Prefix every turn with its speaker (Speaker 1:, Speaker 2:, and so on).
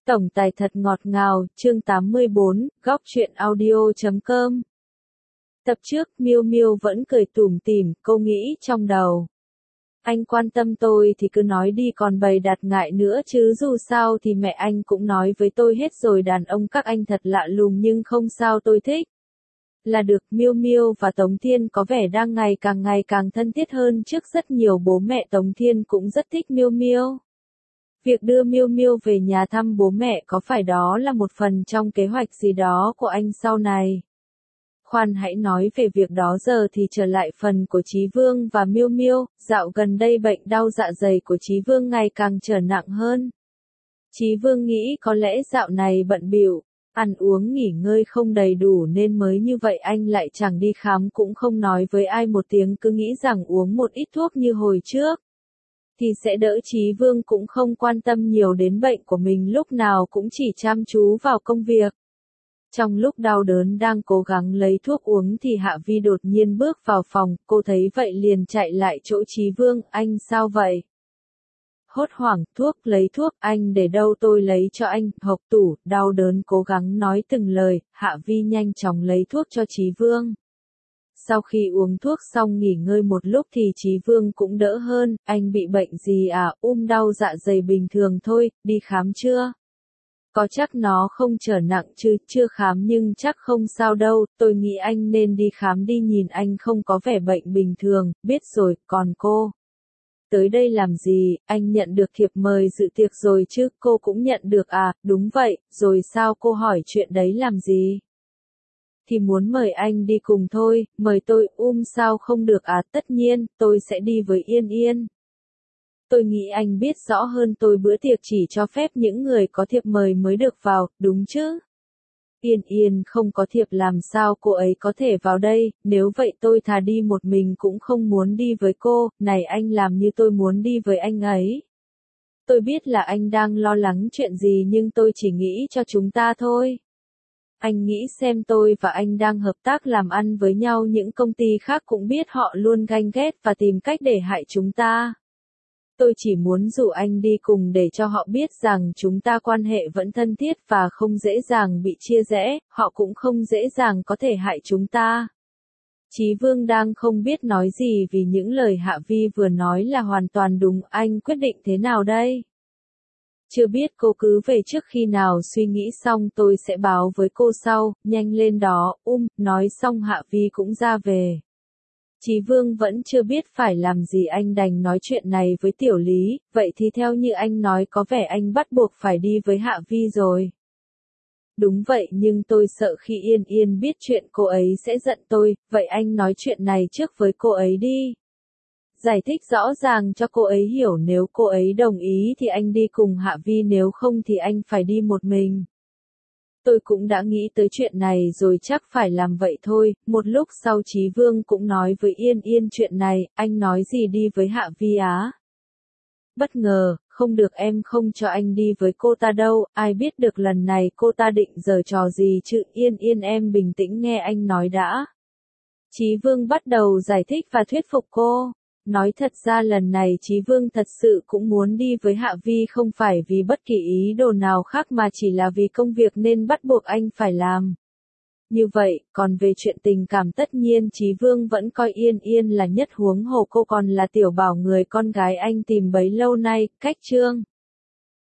Speaker 1: Tổng tài thật ngọt ngào, chương 84, góc truyện audio.com. Tập trước, Miêu Miêu vẫn cười tủm tỉm, cô nghĩ trong đầu. Anh quan tâm tôi thì cứ nói đi, còn bày đặt ngại nữa chứ, dù sao thì mẹ anh cũng nói với tôi hết rồi, đàn ông các anh thật lạ lùng nhưng không sao, tôi thích. Là được. Miêu Miêu và Tống Thiên có vẻ đang ngày càng thân thiết hơn trước rất nhiều. Bố mẹ Tống Thiên cũng rất thích Miêu Miêu. Việc đưa Miêu Miêu về nhà thăm bố mẹ có phải đó là một phần trong kế hoạch gì đó của anh sau này? Khoan hãy nói về việc đó, giờ thì trở lại phần của Chí Vương và Miêu Miêu. Dạo gần đây bệnh đau dạ dày của Chí Vương ngày càng trở nặng hơn. Chí Vương nghĩ có lẽ dạo này bận bịu, ăn uống nghỉ ngơi không đầy đủ nên mới như vậy. Anh lại chẳng đi khám cũng không nói với ai một tiếng, cứ nghĩ rằng uống một ít thuốc như hồi trước thì sẽ đỡ. Chí Vương cũng không quan tâm nhiều đến bệnh của mình, lúc nào cũng chỉ chăm chú vào công việc. Trong lúc đau đớn đang cố gắng lấy thuốc uống thì Hạ Vi đột nhiên bước vào phòng, cô thấy vậy liền chạy lại chỗ Chí Vương. Anh sao vậy? Hốt hoảng, lấy thuốc, anh để đâu, tôi lấy cho anh. Hộc tủ, đau đớn cố gắng nói từng lời. Hạ Vi nhanh chóng lấy thuốc cho Chí Vương. Sau khi uống thuốc xong nghỉ ngơi một lúc thì Chí Vương cũng đỡ hơn. Anh bị bệnh gì à? Đau dạ dày bình thường thôi, đi khám chưa? Có chắc nó không trở nặng chứ? Chưa khám nhưng chắc không sao đâu, tôi nghĩ anh nên đi khám đi, nhìn anh không có vẻ bệnh bình thường. Biết rồi. Còn cô tới đây làm gì? Anh nhận được thiệp mời dự tiệc rồi chứ? Cô cũng nhận được à? Đúng vậy. Rồi sao? Cô hỏi chuyện đấy làm gì? Thì muốn mời anh đi cùng thôi. Mời tôi? Sao không được à? Tất nhiên, tôi sẽ đi với Yên Yên. Tôi nghĩ anh biết rõ hơn tôi, bữa tiệc chỉ cho phép những người có thiệp mời mới được vào, đúng chứ? Yên Yên không có thiệp làm sao cô ấy có thể vào đây? Nếu vậy tôi thà đi một mình cũng không muốn đi với cô. Này, anh làm như tôi muốn đi với anh ấy. Tôi biết là anh đang lo lắng chuyện gì nhưng tôi chỉ nghĩ cho chúng ta thôi. Anh nghĩ xem, tôi và anh đang hợp tác làm ăn với nhau, những công ty khác cũng biết, họ luôn ganh ghét và tìm cách để hại chúng ta. Tôi chỉ muốn rủ anh đi cùng để cho họ biết rằng chúng ta quan hệ vẫn thân thiết và không dễ dàng bị chia rẽ, họ cũng không dễ dàng có thể hại chúng ta. Chí Vương đang không biết nói gì vì những lời Hạ Vi vừa nói là hoàn toàn đúng. Anh quyết định thế nào đây? Chưa biết, cô cứ về trước, khi nào suy nghĩ xong tôi sẽ báo với cô sau. Nhanh lên đó. Nói xong Hạ Vi cũng ra về. Chí Vương vẫn chưa biết phải làm gì, anh đành nói chuyện này với Tiểu Lý. Vậy thì theo như anh nói, có vẻ anh bắt buộc phải đi với Hạ Vi rồi. Đúng vậy, nhưng tôi sợ khi Yên Yên biết chuyện cô ấy sẽ giận tôi. Vậy anh nói chuyện này trước với cô ấy đi. Giải thích rõ ràng cho cô ấy hiểu, nếu cô ấy đồng ý thì anh đi cùng Hạ Vi, nếu không thì anh phải đi một mình. Tôi cũng đã nghĩ tới chuyện này rồi, chắc phải làm vậy thôi. Một lúc sau Chí Vương cũng nói với Yên Yên chuyện này. Anh nói gì đi với Hạ Vi á? Bất ngờ, không được, em không cho anh đi với cô ta đâu, ai biết được lần này cô ta định giở trò gì chứ? Yên Yên, em bình tĩnh nghe anh nói đã. Chí Vương bắt đầu giải thích và thuyết phục cô. Nói thật ra lần này Chí Vương thật sự cũng muốn đi với Hạ Vi, không phải vì bất kỳ ý đồ nào khác mà chỉ là vì công việc nên bắt buộc anh phải làm như vậy. Còn về chuyện tình cảm, tất nhiên Chí Vương vẫn coi Yên Yên là nhất, huống hồ cô còn là tiểu bảo, người con gái anh tìm bấy lâu nay. Cách chương